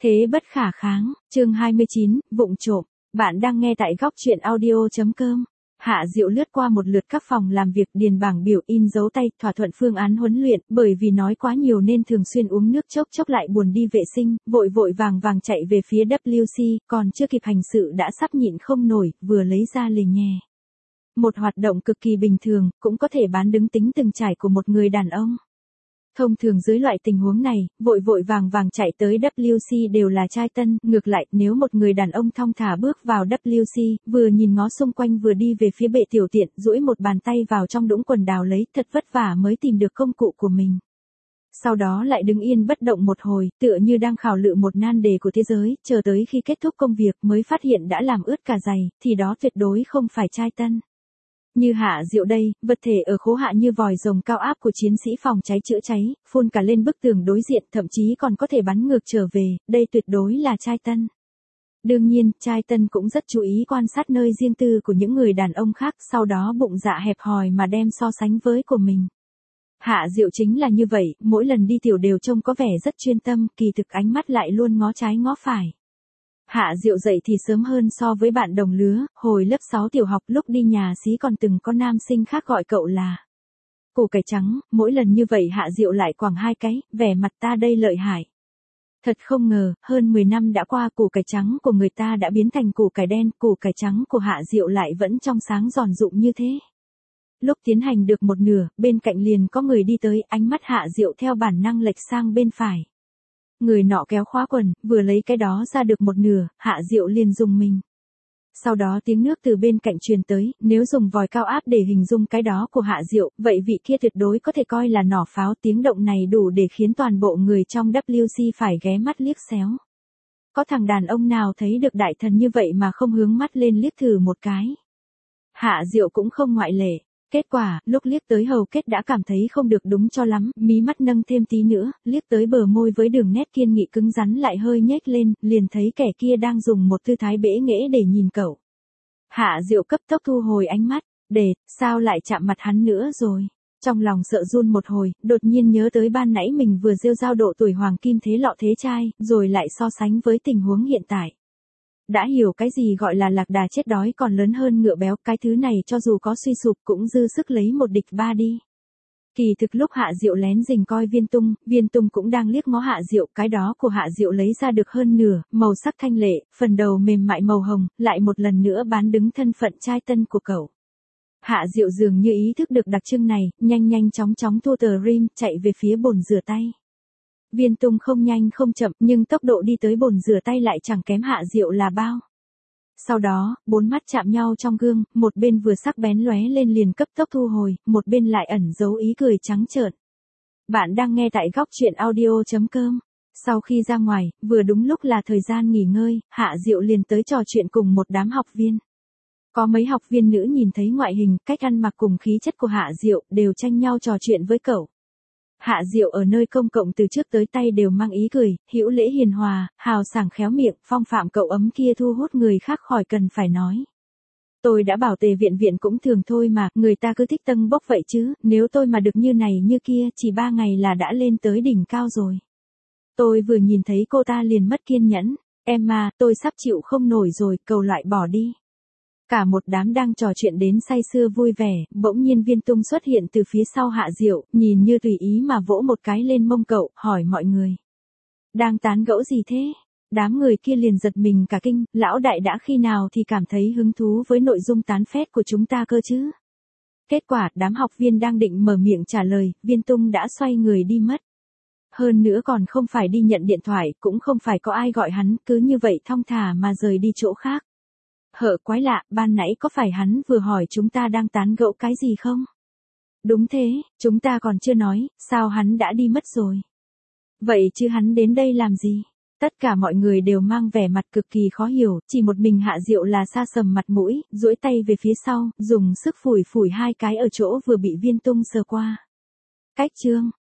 Thế bất khả kháng, chương 29, vụng trộm. Bạn đang nghe tại góc truyện audio.com. Hạ Diệu lướt qua một lượt các phòng làm việc, điền bảng biểu, in dấu tay, thỏa thuận phương án huấn luyện, bởi vì nói quá nhiều nên thường xuyên uống nước, chốc chốc lại buồn đi vệ sinh, vội vội vàng vàng chạy về phía WC, còn chưa kịp hành sự đã sắp nhịn không nổi, vừa lấy ra lề nhè. Một hoạt động cực kỳ bình thường, cũng có thể bán đứng tính từng trải của một người đàn ông. Thông thường dưới loại tình huống này, vội vội vàng vàng chạy tới WC đều là trai tân, ngược lại, nếu một người đàn ông thong thả bước vào WC, vừa nhìn ngó xung quanh vừa đi về phía bệ tiểu tiện, duỗi một bàn tay vào trong đũng quần đào lấy, thật vất vả mới tìm được công cụ của mình. Sau đó lại đứng yên bất động một hồi, tựa như đang khảo lự một nan đề của thế giới, chờ tới khi kết thúc công việc mới phát hiện đã làm ướt cả giày, thì đó tuyệt đối không phải trai tân. Như Hạ Diệu đây, vật thể ở khố hạ như vòi rồng cao áp của chiến sĩ phòng cháy chữa cháy, phun cả lên bức tường đối diện, thậm chí còn có thể bắn ngược trở về, đây tuyệt đối là trai tân. Đương nhiên, trai tân cũng rất chú ý quan sát nơi riêng tư của những người đàn ông khác, sau đó bụng dạ hẹp hòi mà đem so sánh với của mình. Hạ Diệu chính là như vậy, mỗi lần đi tiểu đều trông có vẻ rất chuyên tâm, kỳ thực ánh mắt lại luôn ngó trái ngó phải. Hạ Diệu dậy thì sớm hơn so với bạn đồng lứa, hồi lớp 6 tiểu học lúc đi nhà xí còn từng có nam sinh khác gọi cậu là củ cải trắng, mỗi lần như vậy Hạ Diệu lại quẳng hai cái, vẻ mặt ta đây lợi hại. Thật không ngờ, hơn 10 năm đã qua, củ cải trắng của người ta đã biến thành củ cải đen, củ cải trắng của Hạ Diệu lại vẫn trong sáng giòn rụm như thế. Lúc tiến hành được một nửa, bên cạnh liền có người đi tới, ánh mắt Hạ Diệu theo bản năng lệch sang bên phải. Người nọ kéo khóa quần, vừa lấy cái đó ra được một nửa, Hạ Diệu liền dùng mình. Sau đó tiếng nước từ bên cạnh truyền tới, nếu dùng vòi cao áp để hình dung cái đó của Hạ Diệu, vậy vị kia tuyệt đối có thể coi là nỏ pháo, tiếng động này đủ để khiến toàn bộ người trong WC phải ghé mắt liếc xéo. Có thằng đàn ông nào thấy được đại thần như vậy mà không hướng mắt lên liếc thử một cái. Hạ Diệu cũng không ngoại lệ. Kết quả, lúc liếc tới hầu kết đã cảm thấy không được đúng cho lắm, mí mắt nâng thêm tí nữa, liếc tới bờ môi với đường nét kiên nghị cứng rắn lại hơi nhếch lên, liền thấy kẻ kia đang dùng một tư thái bẽ nghễ để nhìn cậu. Hạ Diệu cấp tốc thu hồi ánh mắt, sao lại chạm mặt hắn nữa rồi? Trong lòng sợ run một hồi, đột nhiên nhớ tới ban nãy mình vừa rêu rao độ tuổi hoàng kim thế lọ thế trai, rồi lại so sánh với tình huống hiện tại. Đã hiểu cái gì gọi là lạc đà chết đói còn lớn hơn ngựa béo, cái thứ này cho dù có suy sụp cũng dư sức lấy một địch ba đi. Kỳ thực lúc Hạ Diệu lén rình coi Viên Tung cũng đang liếc ngó Hạ Diệu, cái đó của Hạ Diệu lấy ra được hơn nửa, màu sắc thanh lệ, phần đầu mềm mại màu hồng, lại một lần nữa bán đứng thân phận trai tân của cậu. Hạ Diệu dường như ý thức được đặc trưng này, nhanh chóng thu tờ rim, chạy về phía bồn rửa tay. Viên Tung không nhanh không chậm, nhưng tốc độ đi tới bồn rửa tay lại chẳng kém Hạ Diệu là bao. Sau đó, bốn mắt chạm nhau trong gương, một bên vừa sắc bén lóe lên liền cấp tốc thu hồi, một bên lại ẩn giấu ý cười trắng trợn. Bạn đang nghe tại góc truyện audio.com. Sau khi ra ngoài, vừa đúng lúc là thời gian nghỉ ngơi, Hạ Diệu liền tới trò chuyện cùng một đám học viên. Có mấy học viên nữ nhìn thấy ngoại hình, cách ăn mặc cùng khí chất của Hạ Diệu, đều tranh nhau trò chuyện với cậu. Hạ Diệu ở nơi công cộng từ trước tới tay đều mang ý cười, hữu lễ hiền hòa, hào sảng khéo miệng, phong phạm cậu ấm kia thu hút người khác khỏi cần phải nói. Tôi đã bảo Tề Viện cũng thường thôi mà, người ta cứ thích tâng bốc vậy chứ, nếu tôi mà được như này như kia, chỉ 3 ngày là đã lên tới đỉnh cao rồi. Tôi vừa nhìn thấy cô ta liền mất kiên nhẫn, em mà, tôi sắp chịu không nổi rồi, cầu loại bỏ đi. Cả một đám đang trò chuyện đến say sưa vui vẻ, bỗng nhiên Viên Tung xuất hiện từ phía sau Hạ Diệu, nhìn như tùy ý mà vỗ một cái lên mông cậu, hỏi mọi người. Đang tán gẫu gì thế? Đám người kia liền giật mình cả kinh, lão đại đã khi nào thì cảm thấy hứng thú với nội dung tán phét của chúng ta cơ chứ? Kết quả, đám học viên đang định mở miệng trả lời, Viên Tung đã xoay người đi mất. Hơn nữa còn không phải đi nhận điện thoại, cũng không phải có ai gọi hắn, cứ như vậy thong thả mà rời đi chỗ khác. Hở quái lạ, ban nãy có phải hắn vừa hỏi chúng ta đang tán gẫu cái gì không? Đúng thế, chúng ta còn chưa nói, sao hắn đã đi mất rồi? Vậy chứ hắn đến đây làm gì? Tất cả mọi người đều mang vẻ mặt cực kỳ khó hiểu, chỉ một mình Hạ Diệu là sa sầm mặt mũi, duỗi tay về phía sau, dùng sức phủi hai cái ở chỗ vừa bị Viên Tung sờ qua. Cách chương,